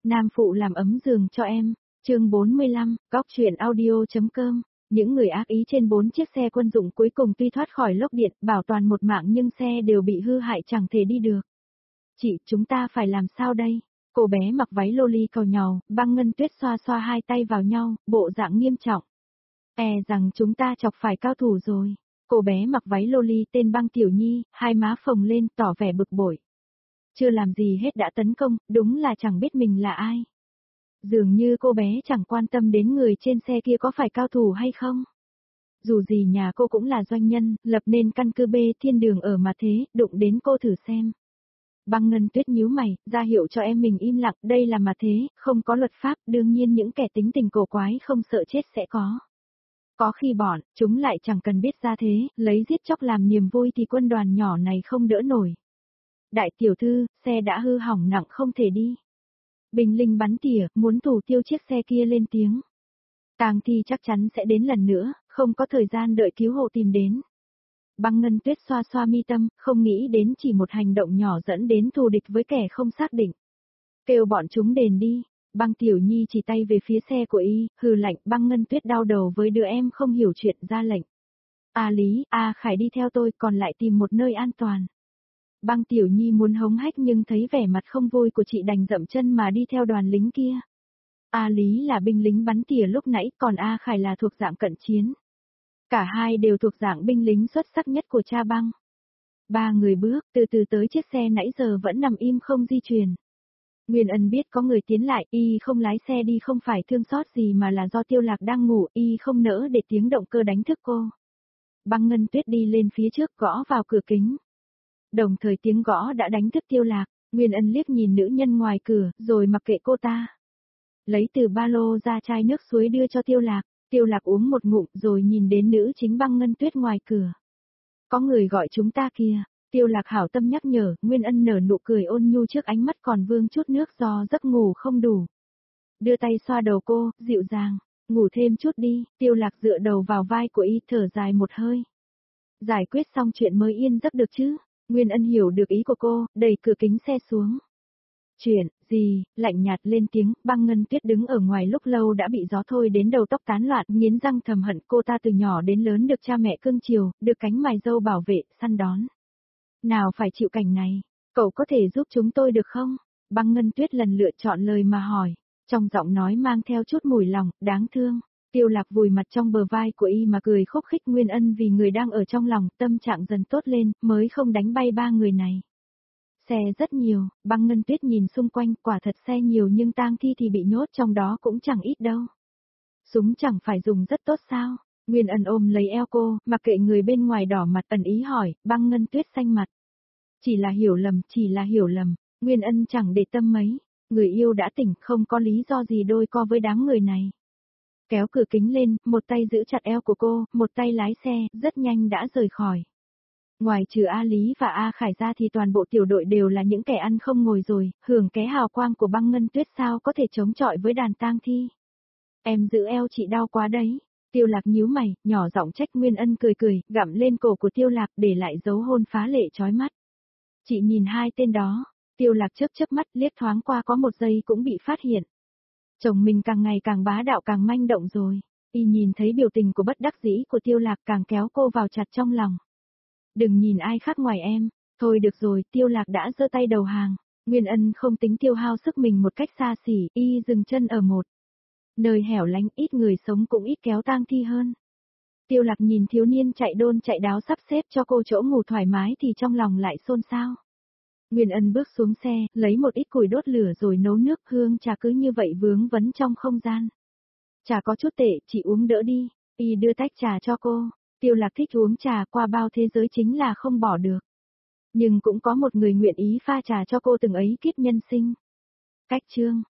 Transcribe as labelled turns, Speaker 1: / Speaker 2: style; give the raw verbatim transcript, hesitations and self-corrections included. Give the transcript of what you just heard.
Speaker 1: Nam phụ làm ấm giường cho em. Chương bốn mươi lăm, góc truyện audio.com. Những người ác ý trên bốn chiếc xe quân dụng cuối cùng tuy thoát khỏi lốc điện, bảo toàn một mạng nhưng xe đều bị hư hại chẳng thể đi được. Chị, chúng ta phải làm sao đây? Cô bé mặc váy loli cầu nhàu, Băng Ngân Tuyết xoa xoa hai tay vào nhau, bộ dạng nghiêm trọng. E rằng chúng ta chọc phải cao thủ rồi. Cô bé mặc váy loli tên Băng Tiểu Nhi, hai má phồng lên tỏ vẻ bực bội. Chưa làm gì hết đã tấn công, đúng là chẳng biết mình là ai. Dường như cô bé chẳng quan tâm đến người trên xe kia có phải cao thủ hay không. Dù gì nhà cô cũng là doanh nhân, lập nên căn cứ B thiên đường ở mà thế, đụng đến cô thử xem. Băng Ngân Tuyết nhíu mày, ra hiệu cho em mình im lặng, đây là mà thế, không có luật pháp, đương nhiên những kẻ tính tình cổ quái không sợ chết sẽ có. Có khi bọn, chúng lại chẳng cần biết ra thế, lấy giết chóc làm niềm vui thì quân đoàn nhỏ này không đỡ nổi. Đại tiểu thư, xe đã hư hỏng nặng không thể đi. Bình linh bắn tỉa, muốn thủ tiêu chiếc xe kia lên tiếng. Tang thi chắc chắn sẽ đến lần nữa, không có thời gian đợi cứu hộ tìm đến. Băng Ngân Tuyết xoa xoa mi tâm, không nghĩ đến chỉ một hành động nhỏ dẫn đến thù địch với kẻ không xác định. Kêu bọn chúng đền đi. Băng Tiểu Nhi chỉ tay về phía xe của y, hừ lạnh. Băng Ngân Tuyết đau đầu với đứa em không hiểu chuyện ra lệnh. A Lý, A Khải đi theo tôi, còn lại tìm một nơi an toàn. Băng Tiểu Nhi muốn hống hách nhưng thấy vẻ mặt không vui của chị đành dậm chân mà đi theo đoàn lính kia. A Lý là binh lính bắn tỉa lúc nãy, còn A Khải là thuộc dạng cận chiến. Cả hai đều thuộc dạng binh lính xuất sắc nhất của cha Băng. Ba người bước từ từ tới chiếc xe nãy giờ vẫn nằm im không di chuyển. Nguyên Ân biết có người tiến lại, y không lái xe đi không phải thương xót gì mà là do Tiêu Lạc đang ngủ, y không nỡ để tiếng động cơ đánh thức cô. Băng Ngân Tuyết đi lên phía trước gõ vào cửa kính. Đồng thời tiếng gõ đã đánh thức Tiêu Lạc, Nguyên Ân liếc nhìn nữ nhân ngoài cửa, rồi mặc kệ cô ta. Lấy từ ba lô ra chai nước suối đưa cho Tiêu Lạc, Tiêu Lạc uống một ngụm rồi nhìn đến nữ chính Băng Ngân Tuyết ngoài cửa. Có người gọi chúng ta kìa, Tiêu Lạc hảo tâm nhắc nhở, Nguyên Ân nở nụ cười ôn nhu trước ánh mắt còn vương chút nước do giấc ngủ không đủ. Đưa tay xoa đầu cô, dịu dàng, ngủ thêm chút đi, Tiêu Lạc dựa đầu vào vai của y thở dài một hơi. Giải quyết xong chuyện mới yên giấc được chứ. Nguyên Ân hiểu được ý của cô, đẩy cửa kính xe xuống. Chuyện, gì, lạnh nhạt lên tiếng, Băng Ngân Tuyết đứng ở ngoài lúc lâu đã bị gió thôi đến đầu tóc tán loạn, nghiến răng thầm hận cô ta từ nhỏ đến lớn được cha mẹ cưng chiều, được cánh mày râu bảo vệ, săn đón. Nào phải chịu cảnh này, cậu có thể giúp chúng tôi được không? Băng Ngân Tuyết lần lựa chọn lời mà hỏi, trong giọng nói mang theo chút mùi lòng, đáng thương. Tiêu Lạc vùi mặt trong bờ vai của y mà cười khúc khích. Nguyên Ân vì người đang ở trong lòng, tâm trạng dần tốt lên, mới không đánh bay ba người này. Xe rất nhiều, Băng Ngân Tuyết nhìn xung quanh, quả thật xe nhiều nhưng tang thi thì bị nhốt trong đó cũng chẳng ít đâu. Súng chẳng phải dùng rất tốt sao? Nguyên Ân ôm lấy eo cô, mặc kệ người bên ngoài đỏ mặt ẩn ý hỏi. Băng Ngân Tuyết xanh mặt. Chỉ là hiểu lầm, chỉ là hiểu lầm. Nguyên Ân chẳng để tâm mấy. Người yêu đã tỉnh, không có lý do gì đôi co với đám người này. Kéo cửa kính lên, một tay giữ chặt eo của cô, một tay lái xe, rất nhanh đã rời khỏi. Ngoài trừ A Lý và A Khải ra thì toàn bộ tiểu đội đều là những kẻ ăn không ngồi rồi, hưởng ké hào quang của Băng Ngân Tuyết sao có thể chống chọi với đàn tang thi. Em giữ eo chị đau quá đấy. Tiêu Lạc nhíu mày, nhỏ giọng trách. Nguyên Ân cười cười, gặm lên cổ của Tiêu Lạc để lại dấu hôn phá lệ chói mắt. Chị nhìn hai tên đó. Tiêu Lạc chớp chớp mắt, liếc thoáng qua có một giây cũng bị phát hiện. Chồng mình càng ngày càng bá đạo càng manh động rồi. Y nhìn thấy biểu tình của bất đắc dĩ của Tiêu Lạc càng kéo cô vào chặt trong lòng. Đừng nhìn ai khác ngoài em. Thôi được rồi, Tiêu Lạc đã giơ tay đầu hàng. Nguyên Ân không tính tiêu hao sức mình một cách xa xỉ, y dừng chân ở một nơi hẻo lánh, ít người sống cũng ít kéo tang thi hơn. Tiêu Lạc nhìn thiếu niên chạy đôn chạy đáo sắp xếp cho cô chỗ ngủ thoải mái thì trong lòng lại xôn xao. Nguyên Ân bước xuống xe, lấy một ít củi đốt lửa rồi nấu nước, hương trà cứ như vậy vướng vấn trong không gian. Trà có chút tệ, chị uống đỡ đi. Y đưa tách trà cho cô. Tiêu Lạc thích uống trà, qua bao thế giới chính là không bỏ được. Nhưng cũng có một người nguyện ý pha trà cho cô từng ấy kiếp nhân sinh. Cách chương